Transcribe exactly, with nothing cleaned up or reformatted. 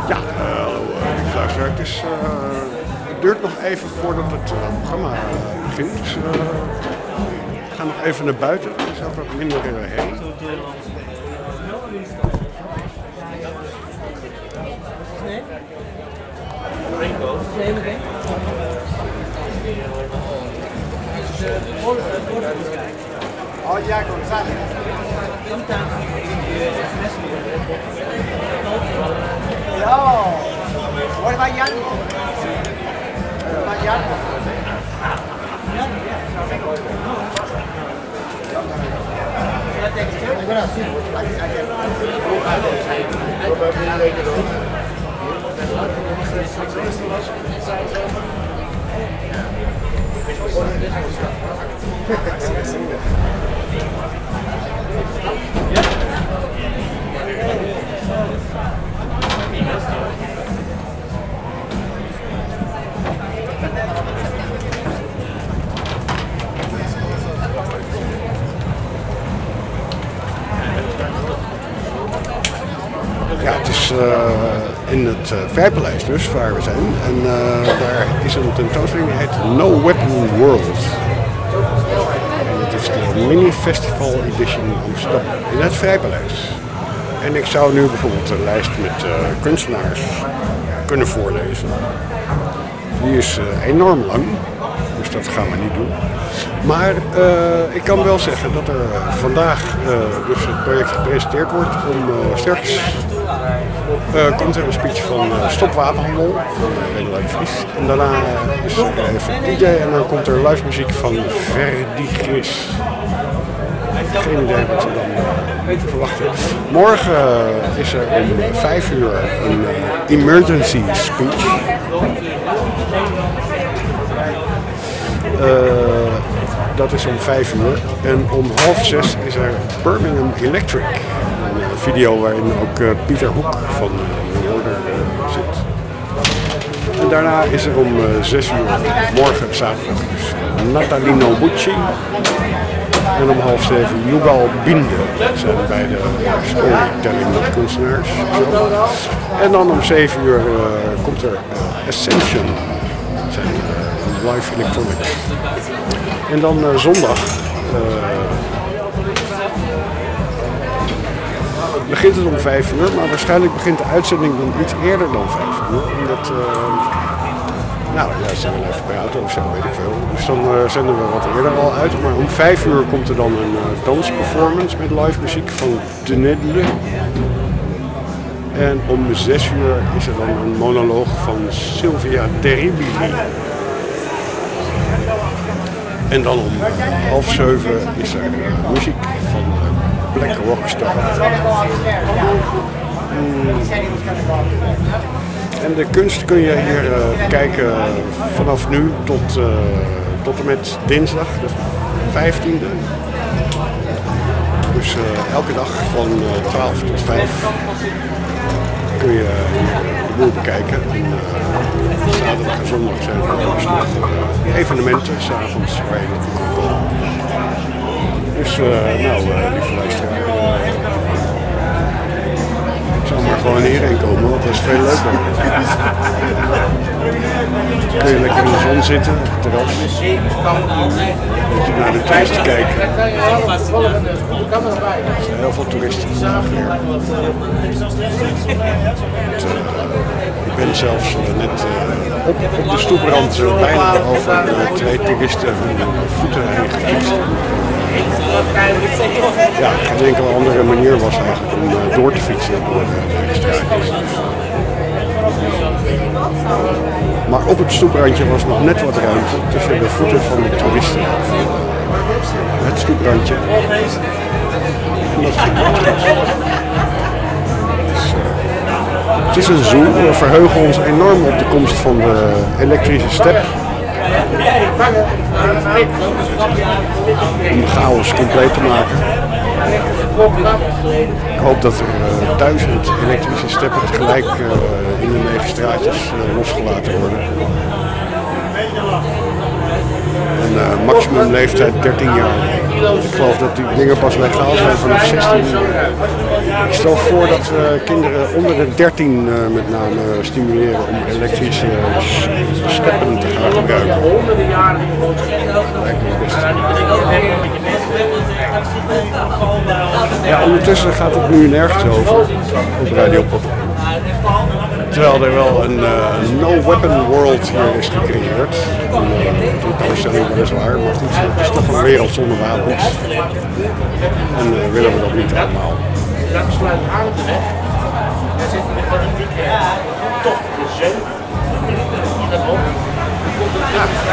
Ja, uh, lieve luisteraar, het, is, uh, het duurt nog even voordat het uh, programma uh, begint. Dus uh, we gaan nog even naar buiten. Er is ook wat minder uh, herrie. Oh ja, González. No, what about Yanko? What about Yanko? Ja, het is uh, in het uh, Vrijpaleis dus, waar we zijn. En uh, daar is een tentoonstelling die heet No Weapon World. En het is de Mini Festival Edition Amsterdam in het Vrijpaleis. En ik zou nu bijvoorbeeld een lijst met uh, kunstenaars kunnen voorlezen. Die is uh, enorm lang, dus dat gaan we niet doen. Maar uh, ik kan wel zeggen dat er uh, vandaag uh, dus het project gepresenteerd wordt om uh, straks uh, komt er een speech van uh, Stop Wapenhandel van uh, René Vries. En daarna uh, is er even D J en dan komt er live muziek van Verdigris. Geen idee wat we dan uh, verwachten. Morgen uh, is er om vijf uur een uh, emergency speech. Uh, dat is om vijf uur. En om half zes is er Birmingham Electric. Een uh, video waarin ook uh, Pieter Hoek van uh, de Order uh, zit. En daarna is er om uh, zes uur, morgen zaterdag, dus uh, Natalino Bucci. En om half zeven Yugal Binde. Dat zijn beide storytelling kunstenaars. Zo. En dan om zeven uur uh, komt er uh, Ascension. Dat zijn uh, live electronics. En dan uh, zondag uh, begint het om vijf uur, maar waarschijnlijk begint de uitzending dan iets eerder dan vijf uur. Omdat, uh, nou ja, ze willen even bij auto of zo, weet ik veel. Dus dan uh, zenden we wat eerder al uit. Maar om vijf uur komt er dan een uh, dansperformance met live muziek van De Nedele. En om zes uur is er dan een monoloog van Sylvia Terribili. En dan om uh, half zeven is er uh, muziek van uh, Black Rockstar. Mm. En de kunst kun je hier uh, kijken vanaf nu tot, uh, tot en met dinsdag, de vijftiende. Dus uh, elke dag van uh, twaalf tot vijf kun je hier de boel bekijken. En, uh, zaterdag en zondag zijn er dus nog uh, evenementen, s'avonds waar je naartoe kan komen. Dus uh, nou, uh, lieve luisteraar, uh, ik zou maar gewoon hierheen komen, want dat is veel leuker. Kun je lekker in de zon zitten, op het terras. Moet je naar de toeristen kijken. Er zijn heel veel toeristen vandaag weer. Het, uh, ik ben zelfs uh, net uh, op, op de stoeprand uh, bijna over uh, twee toeristen hun voeten heen gefietst. Ja, geen enkele andere manier was eigenlijk om uh, door te fietsen door de straatjes. Maar op het stoeprandje was nog net wat ruimte tussen de voeten van de toeristen. Het stoeprandje. En dat ging niet goed. Dus, uh, het is een zoo. We verheugen ons enorm op de komst van de elektrische step. Om de chaos compleet te maken. Ik hoop dat er uh, duizend elektrische steppen tegelijk uh, in de negen straatjes uh, losgelaten worden. En uh, maximum leeftijd dertien jaar. Ik geloof dat die dingen pas legaal zijn vanaf zestien jaar. Ik stel voor dat we kinderen onder de dertien uh, met name stimuleren om elektrische steppen te gaan gebruiken. Lijkt me best. Ja, ondertussen gaat het nu nergens over op Radio Pop. Terwijl er wel een uh, no-weapon world hier is gecreëerd. Een uh, tentoonstelling weliswaar, maar goed, het is toch een wereld zonder wapens. En uh, willen we dat niet allemaal. Dat sluit aan de weg. Daar zitten we gewoon een dikke tocht. De zeven.